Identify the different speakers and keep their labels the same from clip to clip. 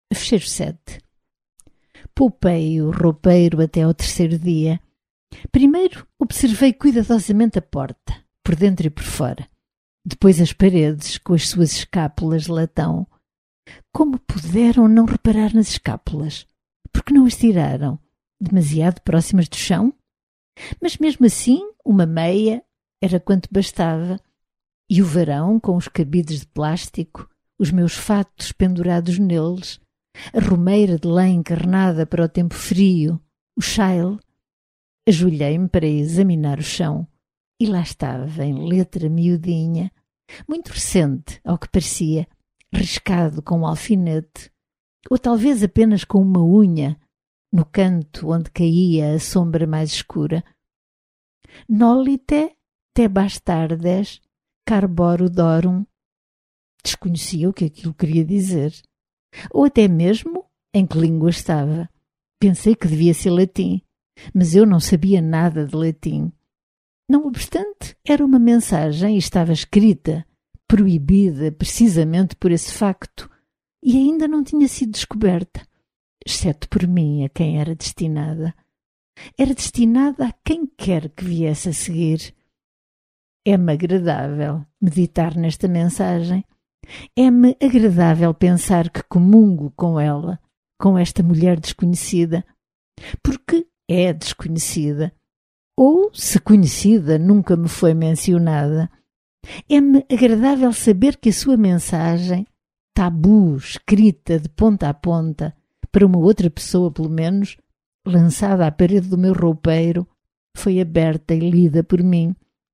Speaker 1: Fecheiro 7. Poupei o roupeiro até ao terceiro dia. Primeiro observei cuidadosamente a porta, por dentro e por fora. Depois as paredes, com as suas escápulas de latão. Como puderam não reparar nas escápulas? Por que não as tiraram? Demasiado próximas do chão? Mas mesmo assim, uma meia era quanto bastava. E o varão, com os cabides de plástico, os meus fatos pendurados neles, a romeira de lã encarnada para o tempo frio, o chale. Ajoelhei-me para examinar o chão e lá estava, em letra miudinha, muito recente, ao que parecia, riscado com um alfinete, ou talvez apenas com uma unha, no canto onde caía a sombra mais escura. Nolite te bastardes carborudorum. Desconhecia o que aquilo queria dizer. Ou até mesmo em que língua estava. Pensei que devia ser latim, mas eu não sabia nada de latim. Não obstante, era uma mensagem e estava escrita, proibida precisamente por esse facto, e ainda não tinha sido descoberta, exceto por mim, a quem era destinada. Era destinada a quem quer que viesse a seguir. É-me agradável meditar nesta mensagem. É-me agradável pensar que comungo com ela, com esta mulher desconhecida, porque é desconhecida, ou, se conhecida, nunca me foi mencionada. É-me agradável saber que a sua mensagem, tabu, escrita de ponta a ponta, para uma outra pessoa pelo menos, lançada à parede do meu roupeiro, foi aberta e lida por mim.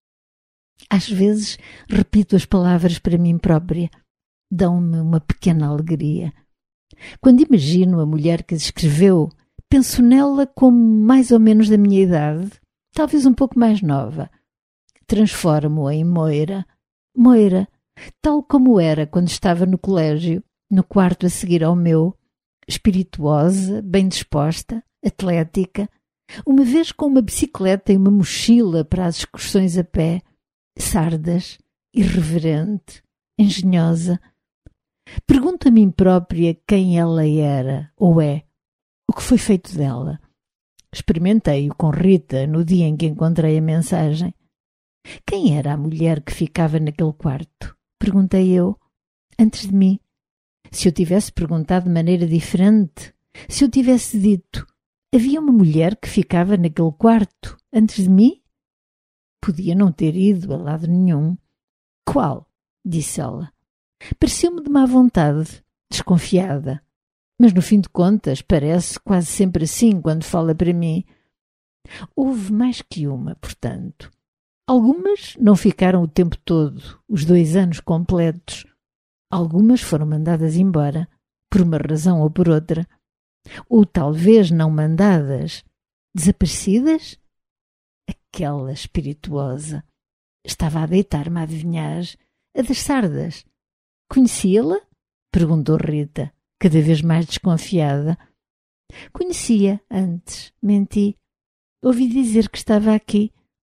Speaker 1: Às vezes repito as palavras para mim própria. Dão-me uma pequena alegria. Quando imagino a mulher que as escreveu, penso nela como mais ou menos da minha idade, talvez um pouco mais nova. Transformo-a em Moira. Moira, tal como era quando estava no colégio, no quarto a seguir ao meu, espirituosa, bem disposta, atlética, uma vez com uma bicicleta e uma mochila para as excursões a pé, sardas, irreverente, engenhosa. Pergunto a mim própria quem ela era, ou é, o que foi feito dela. Experimentei-o com Rita no dia em que encontrei a mensagem. Quem era a mulher que ficava naquele quarto? Perguntei eu, antes de mim. Se eu tivesse perguntado de maneira diferente, se eu tivesse dito, havia uma mulher que ficava naquele quarto, antes de mim? Podia não ter ido a lado nenhum. Qual? Disse ela. Pareceu-me de má vontade, desconfiada. Mas no fim de contas parece quase sempre assim quando fala para mim. Houve mais que uma, portanto. Algumas não ficaram o tempo todo, os 2 anos completos. Algumas foram mandadas embora, por uma razão ou por outra. Ou talvez não mandadas, desaparecidas? Aquela espirituosa. Estava a deitar-me a adivinhar, a das sardas. Conhecia-la? Perguntou Rita, cada vez mais desconfiada. Conhecia antes, menti. Ouvi dizer que estava aqui.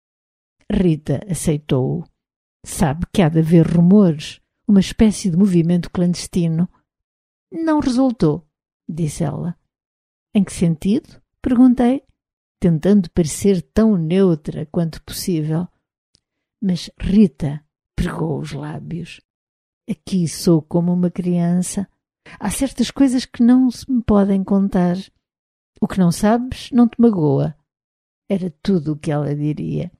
Speaker 1: Rita aceitou-o. Sabe que há de haver rumores, uma espécie de movimento clandestino. Não resultou, disse ela. Em que sentido? Perguntei, tentando parecer tão neutra quanto possível. Mas Rita pregou os lábios. Aqui sou como uma criança. Há certas coisas que não se me podem contar. O que não sabes não te magoa. Era tudo o que ela diria.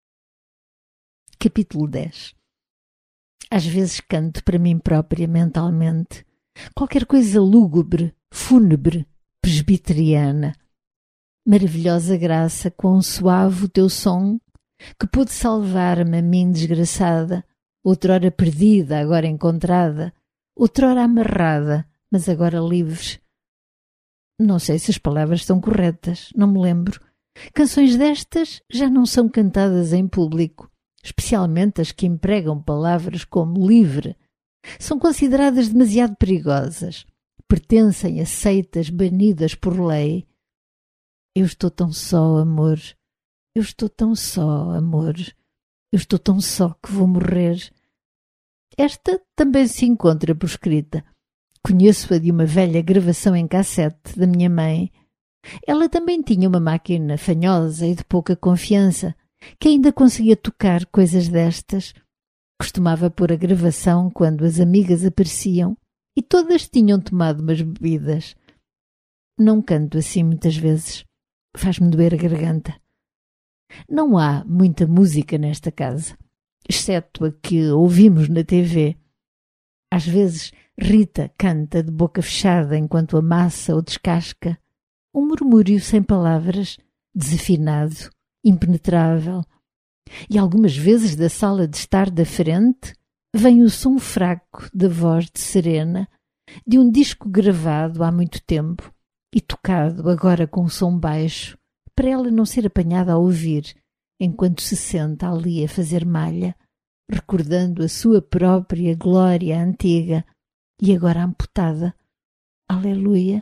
Speaker 1: Capítulo 10. Às vezes canto para mim própria mentalmente qualquer coisa lúgubre, fúnebre, presbiteriana. Maravilhosa graça, quão suave o teu som, que pôde salvar-me a mim desgraçada, outrora perdida, agora encontrada, outrora amarrada, mas agora livre. Não sei se as palavras estão corretas, não me lembro. Canções destas já não são cantadas em público, especialmente as que empregam palavras como livre. São consideradas demasiado perigosas. Pertencem a seitas banidas por lei. Eu estou tão só, amor. Eu estou tão só, amor. Eu estou tão só que vou morrer. Esta também se encontra por escrita. Conheço-a de uma velha gravação em cassete da minha mãe. Ela também tinha uma máquina fanhosa e de pouca confiança, que ainda conseguia tocar coisas destas. Costumava pôr a gravação quando as amigas apareciam e todas tinham tomado umas bebidas. Não canto assim muitas vezes. Faz-me doer a garganta. Não há muita música nesta casa, exceto a que ouvimos na TV. Às vezes Rita canta de boca fechada enquanto amassa ou descasca. Um murmúrio sem palavras, desafinado, impenetrável. E algumas vezes da sala de estar da frente vem o som fraco da voz de Serena, de um disco gravado há muito tempo e tocado agora com um som baixo, para ela não ser apanhada a ouvir, enquanto se senta ali a fazer malha, recordando a sua própria glória antiga e agora amputada. Aleluia!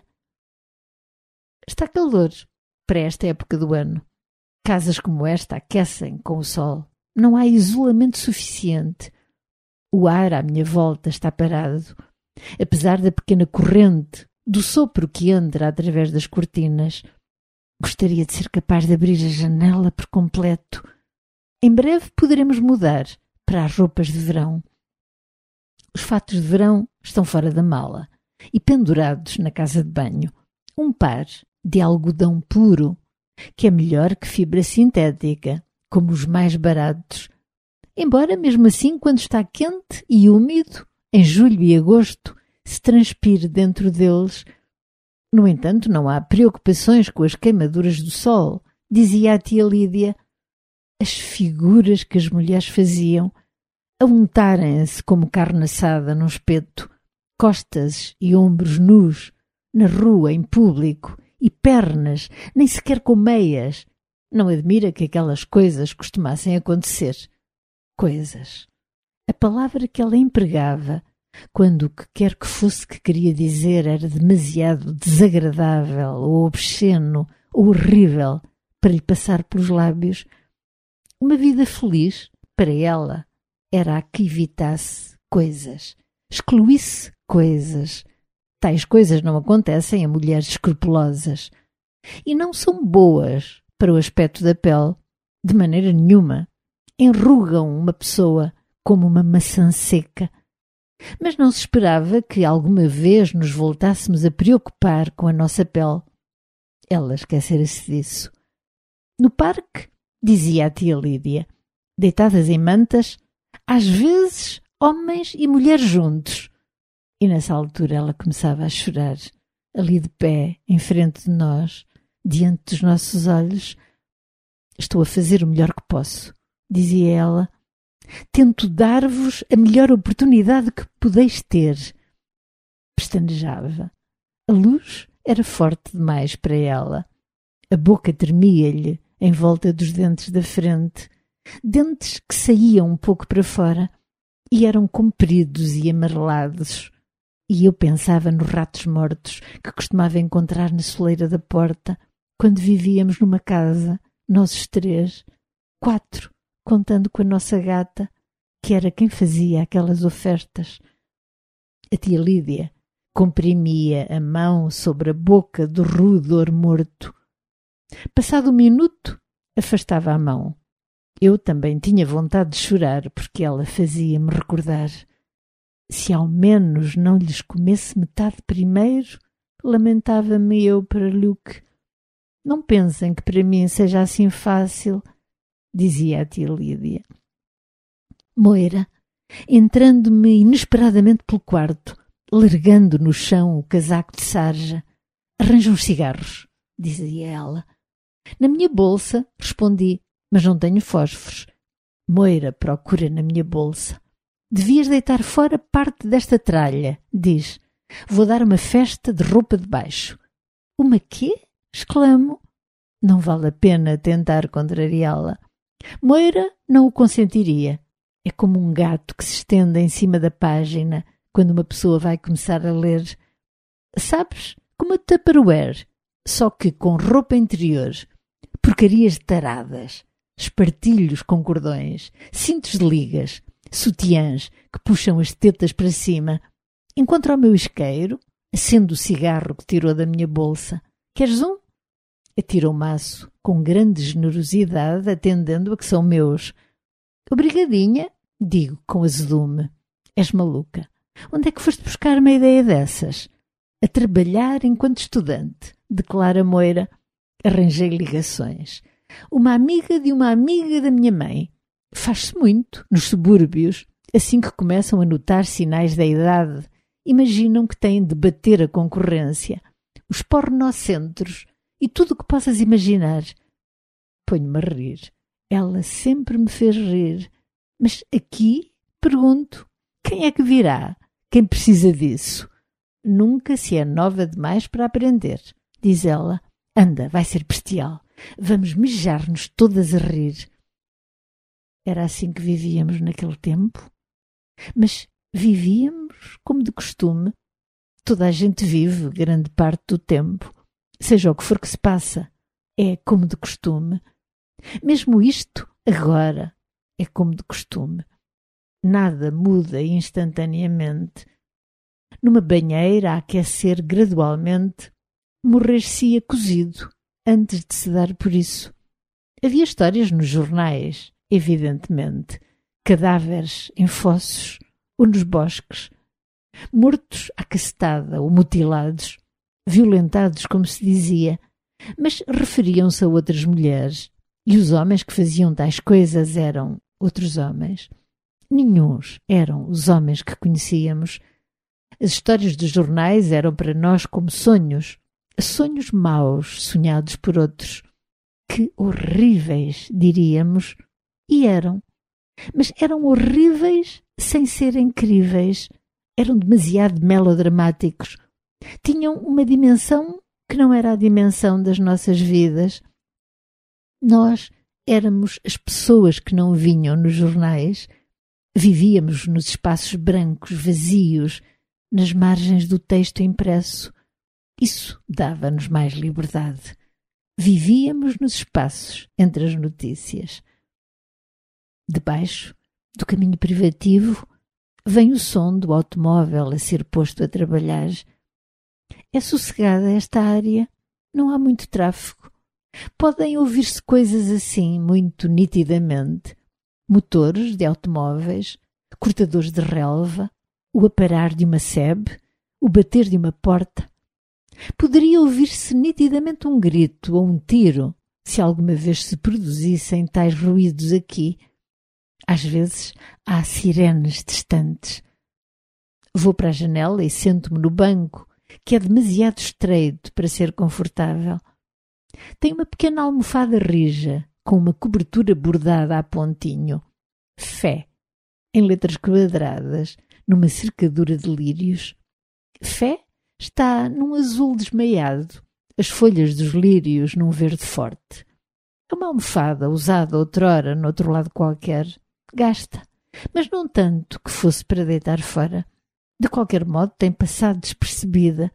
Speaker 1: Está calor para esta época do ano. Casas como esta aquecem com o sol. Não há isolamento suficiente. O ar à minha volta está parado. Apesar da pequena corrente, do sopro que entra através das cortinas, gostaria de ser capaz de abrir a janela por completo. Em breve poderemos mudar para as roupas de verão. Os fatos de verão estão fora da mala e pendurados na casa de banho. Um par de algodão puro, que é melhor que fibra sintética, como os mais baratos. Embora, mesmo assim, quando está quente e úmido, em julho e agosto, se transpire dentro deles. No entanto, não há preocupações com as queimaduras do sol, dizia a tia Lídia. As figuras que as mulheres faziam, a untarem-se como carne assada num espeto, costas e ombros nus, na rua, em público, e pernas, nem sequer com meias. Não admira que aquelas coisas costumassem acontecer. Coisas. A palavra que ela empregava, quando o que quer que fosse que queria dizer era demasiado desagradável, ou obsceno, ou horrível, para lhe passar pelos lábios. Uma vida feliz, para ela, era a que evitasse coisas, excluísse coisas. Tais coisas não acontecem a mulheres escrupulosas e não são boas para o aspecto da pele, de maneira nenhuma. Enrugam uma pessoa como uma maçã seca. Mas não se esperava que alguma vez nos voltássemos a preocupar com a nossa pele. Ela esquecera-se disso. No parque, dizia a tia Lídia, deitadas em mantas, às vezes homens e mulheres juntos. E nessa altura ela começava a chorar, ali de pé, em frente de nós, diante dos nossos olhos. Estou a fazer o melhor que posso, dizia ela. Tento dar-vos a melhor oportunidade que podeis ter. Pestanejava. A luz era forte demais para ela. A boca tremia-lhe em volta dos dentes da frente, dentes que saíam um pouco para fora e eram compridos e amarelados. E eu pensava nos ratos mortos que costumava encontrar na soleira da porta quando vivíamos numa casa, nós os 3, 4, contando com a nossa gata, que era quem fazia aquelas ofertas. A tia Lídia comprimia a mão sobre a boca do roedor morto. Passado um minuto, afastava a mão. Eu também tinha vontade de chorar, porque ela fazia-me recordar. Se ao menos não lhes comesse metade primeiro, lamentava-me eu para Luke. Não pensem que para mim seja assim fácil, dizia a tia Lídia. Moira, entrando-me inesperadamente pelo quarto, largando no chão o casaco de sarja. Arranja uns cigarros, dizia ela. Na minha bolsa, respondi, mas não tenho fósforos. Moira procura na minha bolsa. Devias deitar fora parte desta tralha, diz. Vou dar uma festa de roupa de baixo. Uma quê? Exclamo. Não vale a pena tentar contrariá-la. Moira não o consentiria. É como um gato que se estende em cima da página quando uma pessoa vai começar a ler. Sabes, como a Tupperware, só que com roupa interior. Porcarias taradas, espartilhos com cordões, cintos de ligas, sutiãs que puxam as tetas para cima. Encontro o meu isqueiro, Acende o cigarro que tirou da minha bolsa. Queres um? Atira o maço, com grande generosidade, atendendo a que são meus. Obrigadinha, digo com azedume. És maluca. Onde é que foste buscar uma ideia dessas? A trabalhar enquanto estudante, declara Moira. Arranjei ligações. Uma amiga de uma amiga da minha mãe. Faz-se muito, nos subúrbios, assim que começam a notar sinais da idade. Imaginam que têm de bater a concorrência, os pornocentros e tudo o que possas imaginar. Ponho-me a rir. Ela sempre me fez rir. Mas aqui, pergunto, quem é que virá? Quem precisa disso? Nunca se é nova demais para aprender, diz ela. Anda, vai ser bestial. Vamos mijar-nos todas a rir. Era assim que vivíamos naquele tempo? Mas vivíamos como de costume. Toda a gente vive grande parte do tempo. Seja o que for que se passa, é como de costume. Mesmo isto, agora, é como de costume. Nada muda instantaneamente. Numa banheira a aquecer gradualmente, morrer-se-ia cozido antes de se dar por isso. Havia histórias nos jornais, evidentemente, cadáveres em fossos ou nos bosques, mortos à cacetada ou mutilados, violentados, como se dizia, mas referiam-se a outras mulheres, e os homens que faziam tais coisas eram outros homens. Nenhuns eram os homens que conhecíamos. As histórias dos jornais eram para nós como sonhos, sonhos maus sonhados por outros. Que horríveis, diríamos, e eram. Mas eram horríveis sem serem críveis. Eram demasiado melodramáticos. Tinham uma dimensão que não era a dimensão das nossas vidas. Nós éramos as pessoas que não vinham nos jornais. Vivíamos nos espaços brancos, vazios, nas margens do texto impresso. Isso dava-nos mais liberdade. Vivíamos nos espaços entre as notícias. Debaixo do caminho privativo vem o som do automóvel a ser posto a trabalhar. É sossegada esta área, não há muito tráfego. Podem ouvir-se coisas assim muito nitidamente. Motores de automóveis, cortadores de relva, o aparar de uma sebe, o bater de uma porta. Poderia ouvir-se nitidamente um grito ou um tiro, se alguma vez se produzissem tais ruídos aqui. Às vezes há sirenes distantes. Vou para a janela e sento-me no banco, que é demasiado estreito para ser confortável. Tem uma pequena almofada rija, com uma cobertura bordada a pontinho. Fé, em letras quadradas, numa cercadura de lírios. Fé está num azul desmaiado, as folhas dos lírios num verde forte. É uma almofada usada outrora noutro lado qualquer. Gasta, mas não tanto que fosse para deitar fora. De qualquer modo, tem passado despercebida.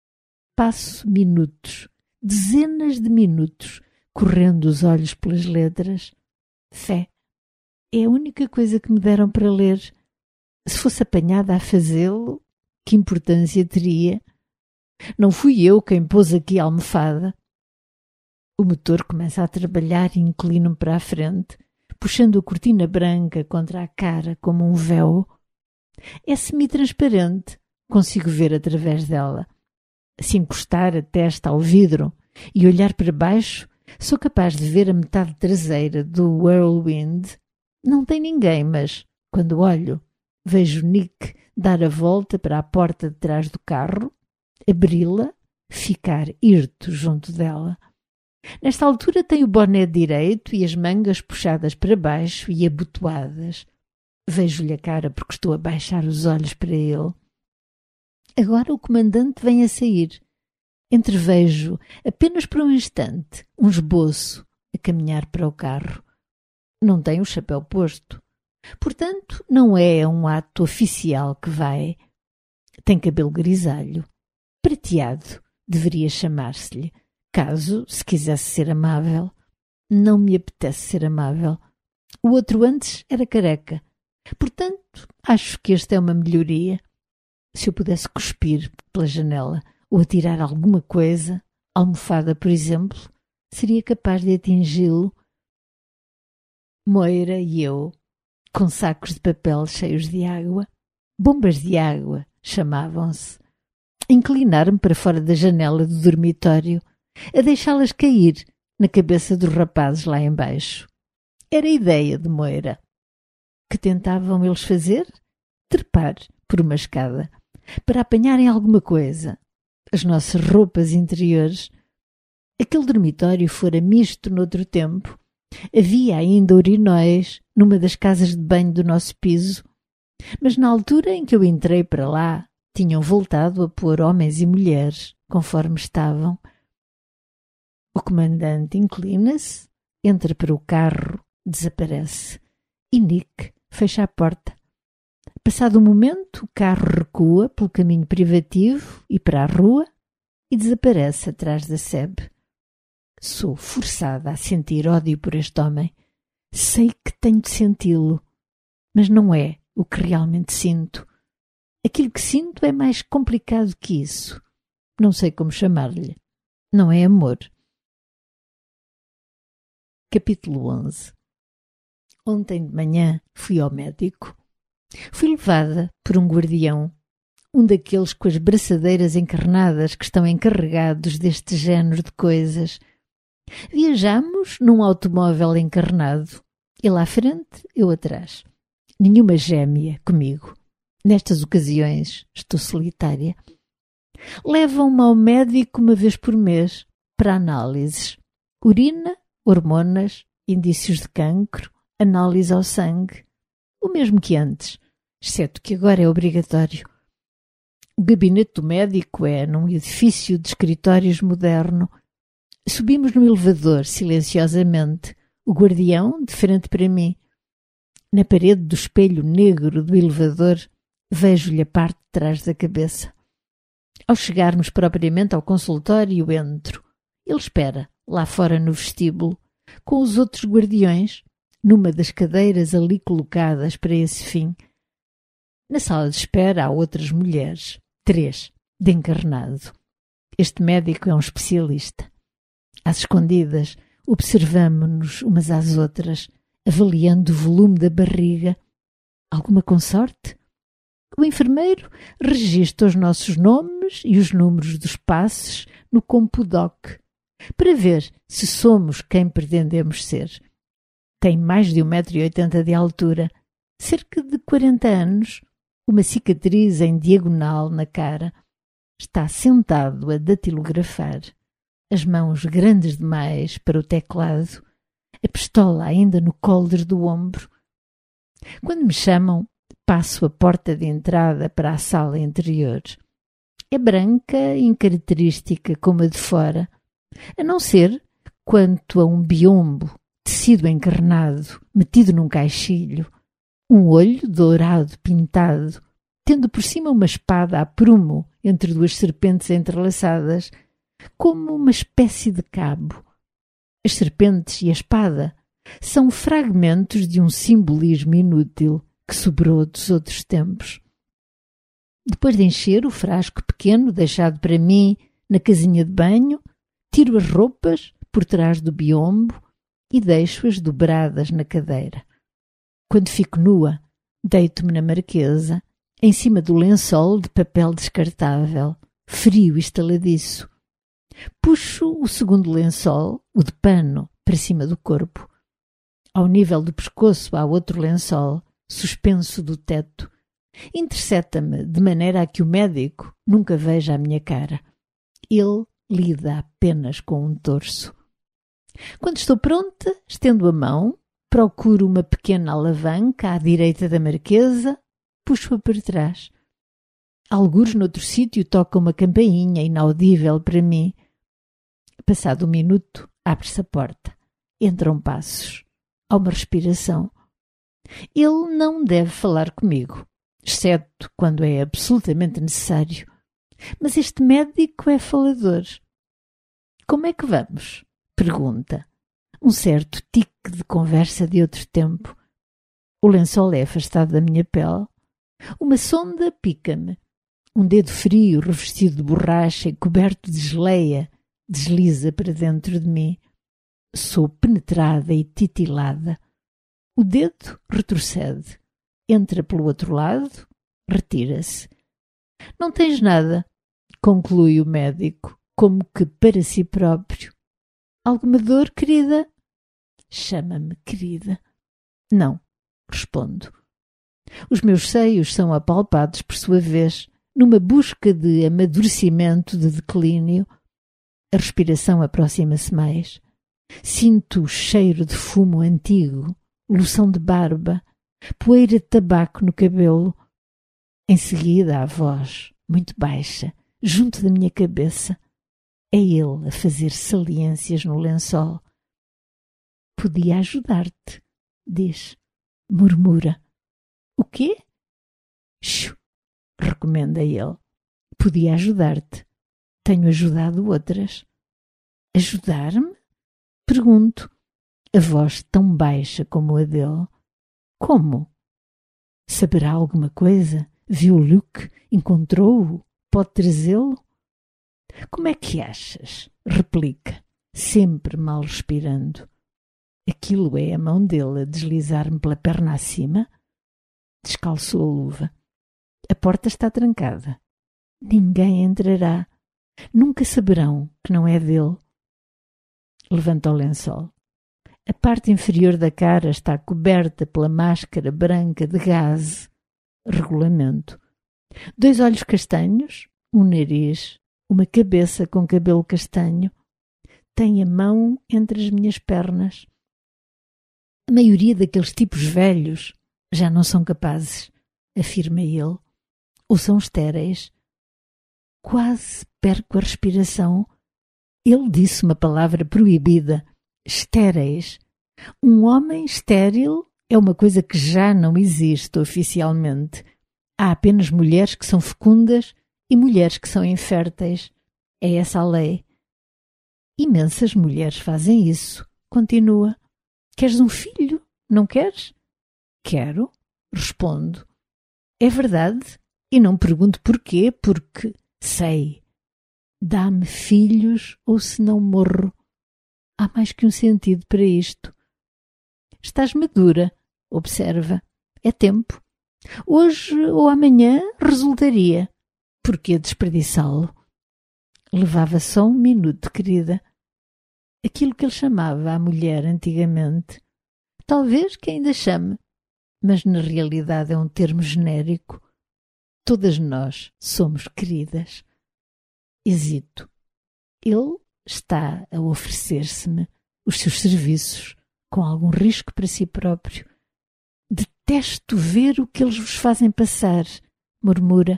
Speaker 1: Passo minutos, dezenas de minutos, correndo os olhos pelas letras. Fé. É a única coisa que me deram para ler. Se fosse apanhada a fazê-lo, que importância teria? Não fui eu quem pôs aqui a almofada. O motor começa a trabalhar e inclino-me para a frente, puxando a cortina branca contra a cara como um véu. É semi-transparente, consigo ver através dela. Se encostar a testa ao vidro e olhar para baixo, sou capaz de ver a metade traseira do Whirlwind. Não tem ninguém, mas, quando olho, vejo Nick dar a volta para a porta de trás do carro, abri-la, ficar hirto junto dela. Nesta altura tem o boné direito e as mangas puxadas para baixo e abotoadas. Vejo-lhe a cara porque estou a baixar os olhos para ele. Agora o comandante vem a sair. Entrevejo, apenas por um instante, um esboço a caminhar para o carro. Não tem o chapéu posto. Portanto, não é um ato oficial que vai. Tem cabelo grisalho. Prateado, deveria chamar-se-lhe. Caso se quisesse ser amável. Não me apetece ser amável. O outro antes era careca. Portanto, acho que esta é uma melhoria. Se eu pudesse cuspir pela janela ou atirar alguma coisa, almofada, por exemplo, seria capaz de atingi-lo. Moira e eu, com sacos de papel cheios de água, bombas de água chamavam-se, inclinar-me para fora da janela do dormitório, a deixá-las cair na cabeça dos rapazes lá embaixo. Era a ideia de Moira. Que tentavam eles fazer? Trepar por uma escada, para apanharem alguma coisa. As nossas roupas interiores. Aquele dormitório fora misto noutro tempo. Havia ainda urinóis numa das casas de banho do nosso piso, mas na altura em que eu entrei para lá, tinham voltado a pôr homens e mulheres, conforme estavam. O comandante inclina-se, entra para o carro, desaparece. E Nick fecha a porta. Passado um momento, o carro recua pelo caminho privativo e para a rua e desaparece atrás da sebe. Sou forçada a sentir ódio por este homem. Sei que tenho de senti-lo, mas não é o que realmente sinto. Aquilo que sinto é mais complicado que isso. Não sei como chamar-lhe. Não é amor. Capítulo 11. Ontem de manhã fui ao médico. Fui levada por um guardião, um daqueles com as braçadeiras encarnadas que estão encarregados deste género de coisas. Viajamos num automóvel encarnado, ele à frente, eu atrás. Nenhuma gêmea comigo. Nestas ocasiões estou solitária. Levam-me ao médico uma vez por mês para análises. Urina, hormonas, indícios de cancro, análise ao sangue. O mesmo que antes, exceto que agora é obrigatório. O gabinete do médico é num edifício de escritórios moderno. Subimos no elevador, silenciosamente, o guardião de frente para mim. Na parede do espelho negro do elevador, vejo-lhe a parte de trás da cabeça. Ao chegarmos propriamente ao consultório, entro. Ele espera, lá fora no vestíbulo, com os outros guardiões, numa das cadeiras ali colocadas para esse fim. Na sala de espera há outras mulheres, 3, de encarnado. Este médico é um especialista. Às escondidas, observamo-nos umas às outras, avaliando o volume da barriga. Alguma com sorte? O enfermeiro registra os nossos nomes e os números dos passes no Compudoc, para ver se somos quem pretendemos ser. Tem mais de 1,80 m de altura, cerca de 40 anos, uma cicatriz em diagonal na cara. Está sentado a datilografar. As mãos grandes demais para o teclado, a pistola ainda no coldre do ombro. Quando me chamam, passo a porta de entrada para a sala interior. É branca e incaracterística como a de fora, a não ser quanto a um biombo, tecido encarnado, metido num caixilho, um olho dourado pintado, tendo por cima uma espada a prumo entre duas serpentes entrelaçadas, como uma espécie de cabo. As serpentes e a espada são fragmentos de um simbolismo inútil que sobrou dos outros tempos. Depois de encher o frasco pequeno deixado para mim na casinha de banho, tiro as roupas por trás do biombo e deixo-as dobradas na cadeira. Quando fico nua, deito-me na marquesa, em cima do lençol de papel descartável, frio e estaladiço. Puxo o segundo lençol, o de pano, para cima do corpo. Ao nível do pescoço há outro lençol, suspenso do teto. Intercepta-me de maneira a que o médico nunca veja a minha cara. Ele lida apenas com um torso. Quando estou pronta, estendo a mão, procuro uma pequena alavanca à direita da marquesa, puxo-a para trás. Algures noutro sítio toca uma campainha inaudível para mim. Passado um minuto, abre-se a porta. Entram passos. Há uma respiração. Ele não deve falar comigo, exceto quando é absolutamente necessário. Mas este médico é falador. Como é que vamos? Pergunta. Um certo tique de conversa de outro tempo. O lençol é afastado da minha pele. Uma sonda pica-me. Um dedo frio, revestido de borracha e coberto de geleia, desliza para dentro de mim. Sou penetrada e titilada. O dedo retrocede. Entra pelo outro lado, retira-se. Não tens nada, conclui o médico, como que para si próprio. Alguma dor, querida? Chama-me querida. Não, respondo. Os meus seios são apalpados por sua vez, numa busca de amadurecimento, de declínio. A respiração aproxima-se mais. Sinto o cheiro de fumo antigo, loção de barba, poeira de tabaco no cabelo. Em seguida, a voz, muito baixa, junto da minha cabeça. É ele a fazer saliências no lençol. Podia ajudar-te, diz, murmura. O quê? Shoo, recomenda ele. Podia ajudar-te. Tenho ajudado outras. Ajudar-me? Pergunto. A voz tão baixa como a dele. Como? Saberá alguma coisa? Viu Luke? Encontrou-o? Pode trazê-lo? Como é que achas? Replica, sempre mal respirando. Aquilo é a mão dele a deslizar-me pela perna acima? Descalçou a luva. A porta está trancada. Ninguém entrará. Nunca saberão que não é dele. Levanta o lençol. A parte inferior da cara está coberta pela máscara branca de gaze. Regulamento. 2 olhos castanhos, um nariz, uma cabeça com cabelo castanho. Tem a mão entre as minhas pernas. A maioria daqueles tipos velhos já não são capazes, afirma ele, ou são estéreis. Quase perco a respiração. Ele disse uma palavra proibida. Estéreis. Um homem estéril é uma coisa que já não existe oficialmente. Há apenas mulheres que são fecundas e mulheres que são inférteis. É essa a lei. Imensas mulheres fazem isso. Continua. Queres um filho? Não queres? Quero, respondo. É verdade, e não pergunto porquê, porque sei. Dá-me filhos ou se não morro. Há mais que um sentido para isto. Estás madura, observa. É tempo. Hoje ou amanhã resultaria. Por que desperdiçá-lo? Levava só um minuto, querida. Aquilo que ele chamava a mulher antigamente. Talvez que ainda chame, mas na realidade é um termo genérico. Todas nós somos queridas. Hesito. Ele está a oferecer-se-me os seus serviços com algum risco para si próprio. Detesto ver o que eles vos fazem passar, murmura.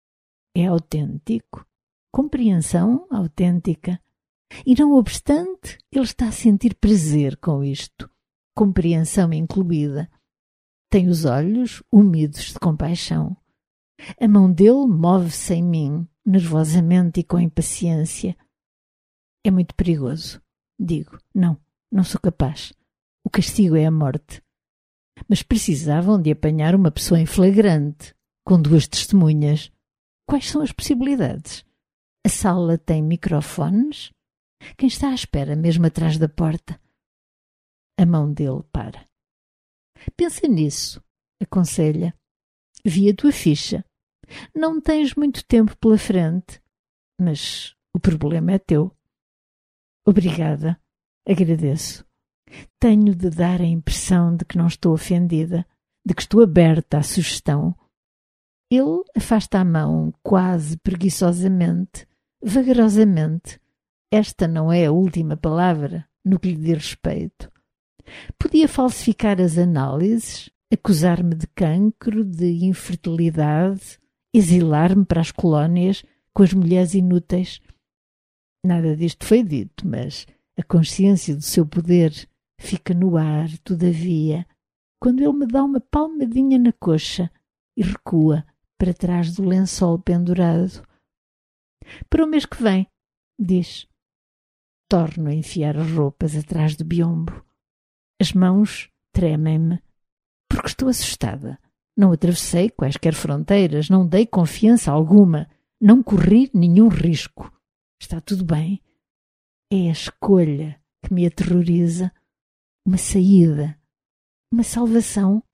Speaker 1: É autêntico. Compreensão autêntica. E não obstante, ele está a sentir prazer com isto. Compreensão incluída. Tem os olhos úmidos de compaixão. A mão dele move-se em mim, nervosamente e com impaciência. É muito perigoso. Digo, não sou capaz. O castigo é a morte. Mas precisavam de apanhar uma pessoa em flagrante, com 2 testemunhas. Quais são as possibilidades? A sala tem microfones? Quem está à espera mesmo atrás da porta? A mão dele para. Pensa nisso, aconselha. Vi a tua ficha. Não tens muito tempo pela frente, mas o problema é teu. Obrigada, agradeço. Tenho de dar a impressão de que não estou ofendida, de que estou aberta à sugestão. Ele afasta a mão quase preguiçosamente, vagarosamente. Esta não é a última palavra no que lhe diz respeito. Podia falsificar as análises, acusar-me de cancro, de infertilidade, exilar-me para as colónias com as mulheres inúteis. Nada disto foi dito, mas a consciência do seu poder fica no ar, todavia, quando ele me dá uma palmadinha na coxa e recua para trás do lençol pendurado. Para o mês que vem, diz. Torno a enfiar as roupas atrás do biombo. As mãos tremem-me, porque estou assustada, Não atravessei quaisquer fronteiras, não dei confiança alguma, não corri nenhum risco. Está tudo bem. É a escolha que me aterroriza. Uma saída, uma salvação.